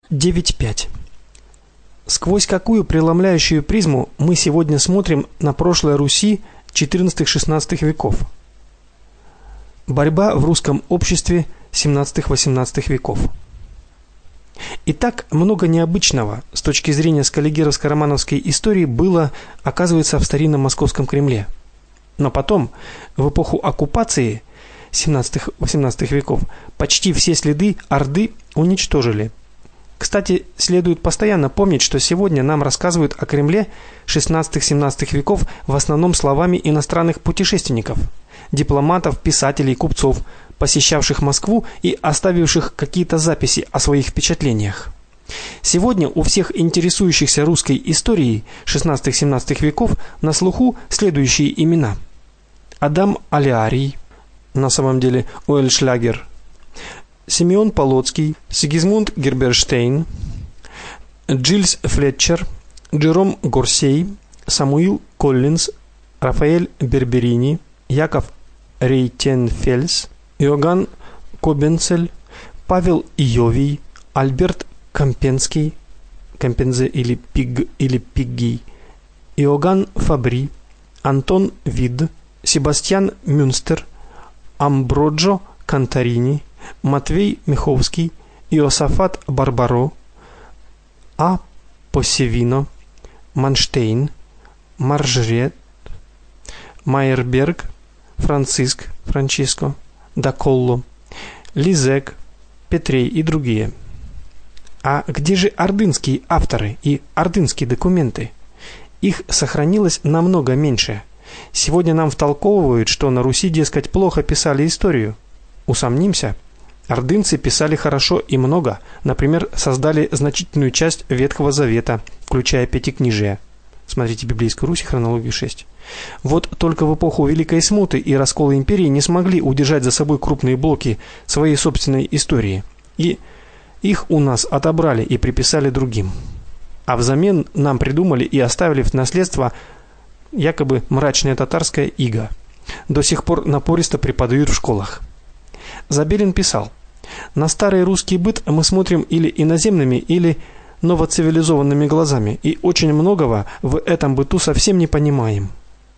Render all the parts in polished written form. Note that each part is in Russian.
9.5. Сквозь какую преломляющую призму мы сегодня смотрим на прошлое Руси XIV-XVI веков? Борьба в русском обществе XVII-XVIII веков. Итак, много необычного с точки зрения скаллигеровско-романовской истории было, оказывается, в старинном московском Кремле. Но потом, в эпоху оккупации XVII-XVIII веков, почти все следы Орды уничтожили. Кстати, следует постоянно помнить, что сегодня нам рассказывают о Кремле XVI-XVII веков в основном словами иностранных путешественников, дипломатов, писателей, купцов, посещавших Москву и оставивших какие-то записи о своих впечатлениях. Сегодня у всех интересующихся русской историей XVI-XVII веков на слуху следующие имена: Адам Олеарий, на самом деле Оэльшлягер, Симеон Полоцкий, Сигизмунд Герберштейн, Джильс Флетчер, Джером Горсей, Самуил Коллинз, Рафаэль Берберини, Яков Рейтенфельс, Иоганн Кобенцель, Павел Иовий, Альберт Кампенский, Кампензе или Пиггий, Иоганн Фабри, Антон Вид, Себастьян Мюнстер, Амброджо Конторини, Матвей Миховский, Иосафат Барбаро, А. Посевино, Манштейн, Маржрет, Майерберг, Франциско, Даколло, Лизек, Петрей и другие. А где же ордынские авторы и ордынские документы? Их сохранилось намного меньше. Сегодня нам втолковывают, что на Руси, дескать, плохо писали историю. Усомнимся. Ордынцы писали хорошо и много, например, создали значительную часть Ветхого Завета, включая Пятикнижие. Смотрите Библейскую Русь, хронологию 6. Вот только в эпоху Великой Смуты и раскола империи не смогли удержать за собой крупные блоки своей собственной истории. И их у нас отобрали и приписали другим. А взамен нам придумали и оставили в наследство якобы мрачное татарское иго. До сих пор напористо преподают в школах. Забелин писал: «На старый русский быт мы смотрим или иноземными, или новоцивилизованными глазами, и очень многого в этом быту совсем не понимаем».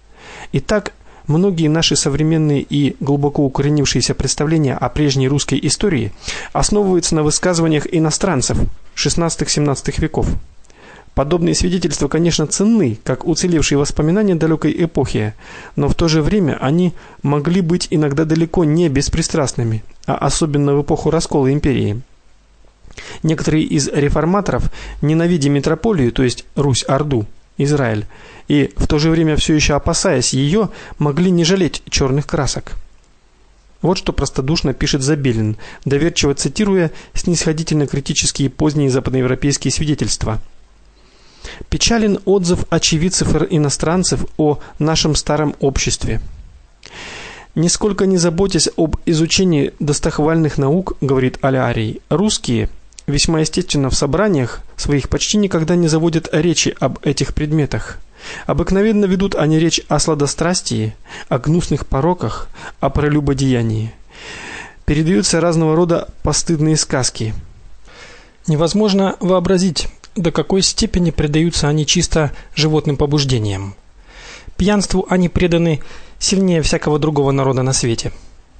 Итак, многие наши современные и глубоко укоренившиеся представления о прежней русской истории основываются на высказываниях иностранцев XVI-XVII веков. Подобные свидетельства, конечно, ценны, как уцелевшие воспоминания далекой эпохи, но в то же время они могли быть иногда далеко не беспристрастными, а особенно в эпоху раскола империи. Некоторые из реформаторов, ненавидя метрополию, то есть Русь-Орду, Израиль, и в то же время все еще опасаясь ее, могли не жалеть черных красок. Вот что простодушно пишет Забелин, доверчиво цитируя снисходительно-критические поздние западноевропейские свидетельства. Печален отзыв очевидцев иностранцев о нашем старом обществе. Нисколько не заботясь об изучении достохвальных наук, говорит Олеарий, русские, весьма естественно в собраниях своих почти никогда не заводят речи об этих предметах. Обыкновенно ведут они речь о сладострастии, о гнусных пороках, о прелюбодеянии. Передаются разного рода постыдные сказки. Невозможно вообразить, до какой степени предаются они чисто животным побуждениям. Пьянству они преданы сильнее всякого другого народа на свете.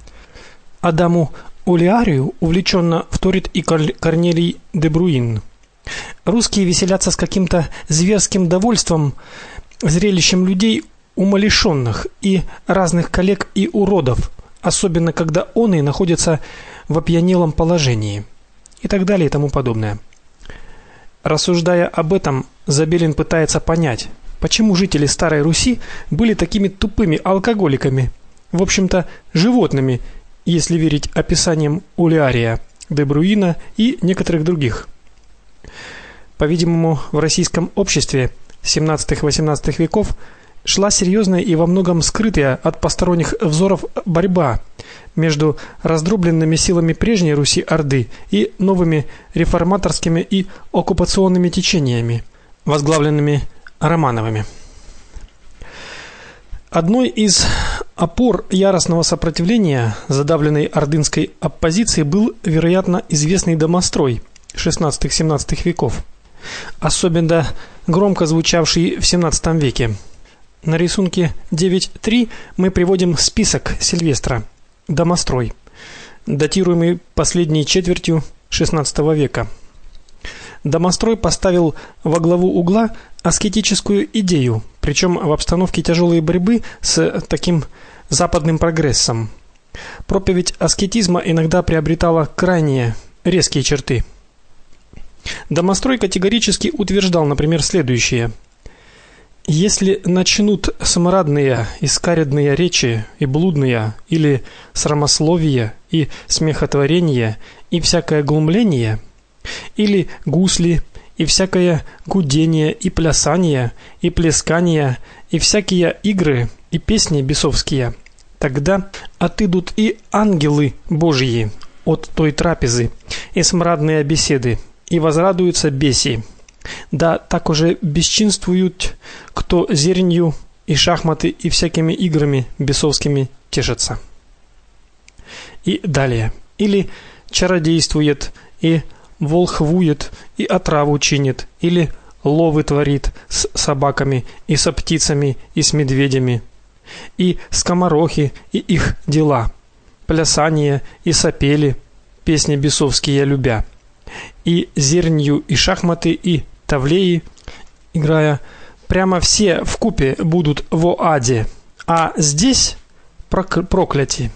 Адаму Олеарию увлеченно вторит и Корнелий де Бруин. Русские веселятся с каким-то зверским довольством зрелищем людей умалишенных и разных коллег и уродов, особенно когда оные находятся в опьянелом положении, и так далее и тому подобное. Рассуждая об этом, Забелин пытается понять, почему жители Старой Руси были такими тупыми алкоголиками, в общем-то, животными, если верить описаниям Олеария, де Бруина и некоторых других. По-видимому, в российском обществе XVII-XVIII веков шла серьезная и во многом скрытая от посторонних взоров борьба между раздробленными силами прежней Руси-Орды и новыми реформаторскими и оккупационными течениями, возглавленными Романовыми. Одной из опор яростного сопротивления задавленной ордынской оппозиции был, вероятно, известный домострой, XVI-XVII веков, особенно громко звучавший в XVII веке. На рисунке 9.3 мы приводим список Сильвестра «Домострой», датируемый последней четвертью XVI века. Домострой поставил во главу угла аскетическую идею, причем в обстановке тяжелой борьбы с таким западным прогрессом. Проповедь аскетизма иногда приобретала крайне резкие черты. Домострой категорически утверждал, например, следующее: если начнут смрадные и скаредные речи и блудные, или срамословие и смехотворение и всякое глумление, или гусли и всякое гудение и плясание и плескание и всякие игры и песни бесовские, тогда отыдут и ангелы Божьи от той трапезы и смрадные беседы, и возрадуются беси. Да так уже бесчинствуют, кто зернью и шахматы и всякими играми бесовскими тешатся. И далее. Или чародействует, и волхвует, и отраву чинит, или ловы творит с собаками, и со птицами, и с медведями, и скоморохи, и их дела, плясание, и сопели, песни бесовские любя, и зернью, и шахматы, и тавлеи, играя, прямо все вкупе будут во аде, а здесь прокляти.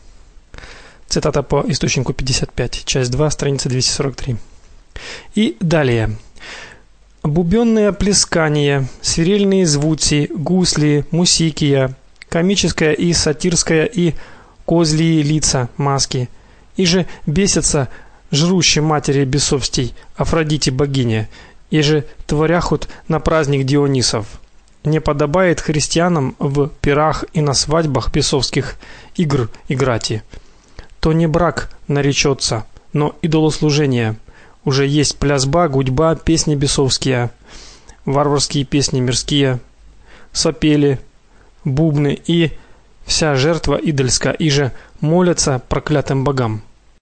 Цитата по источнику 55, часть 2, страница 243. И далее. Бубенное плескание, свирельные звуки, гусли, мусикия, комическая и сатирская и козлие лица, маски, и же бесятся жрущие матери бесовстей, Афродите богине, и же творяхут на праздник Дионисов. Не подобает христианам в пирах и на свадьбах бесовских игр играти. То не брак наречется, но идолослужение. Уже есть плясба, гудьба, песни бесовские, варварские песни мирские, сопели, бубны и вся жертва идольская, и же молятся проклятым богам.